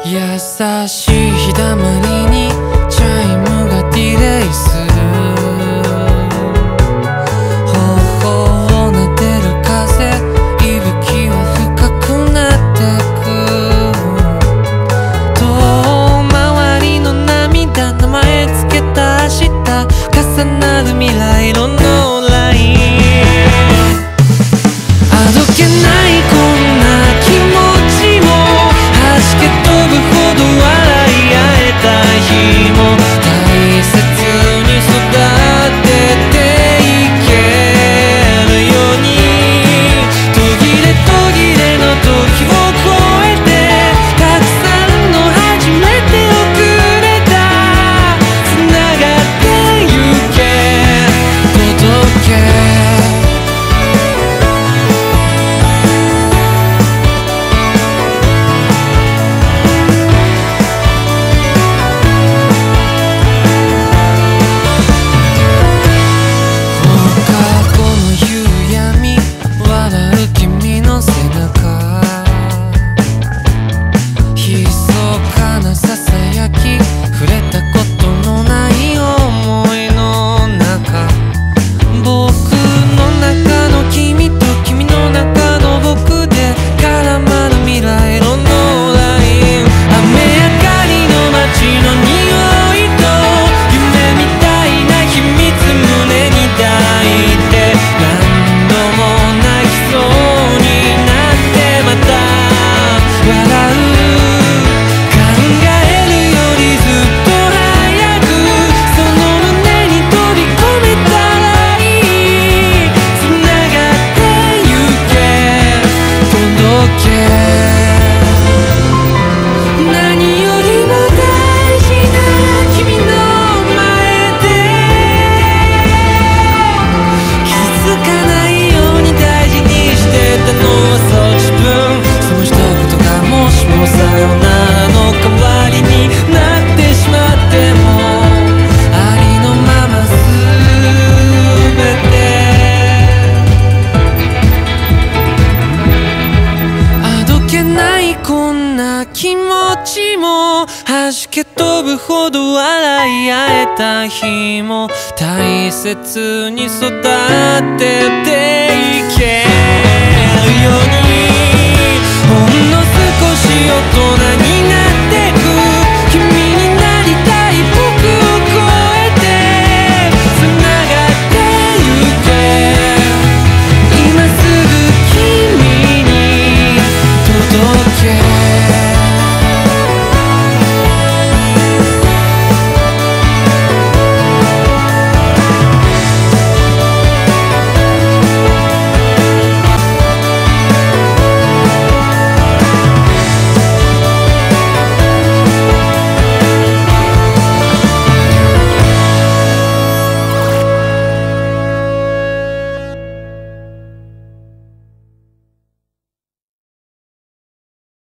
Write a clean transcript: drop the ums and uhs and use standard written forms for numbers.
優しい日だまりにチャイムがディレイする。頬を撫でる風、息吹は深くなってく。遠回りの涙、名前つけた明日、重なる未来色のライン。あどけないこんな気持ちも弾け飛ぶほど笑い合えた日も、大切に育てていけるように、途切れ途切れの時を越えて、たくさんの初めてをくれた。つながってゆけ、届け。こんな気持ちも弾け飛ぶほど笑い合えた日も、大切に育てていけるように。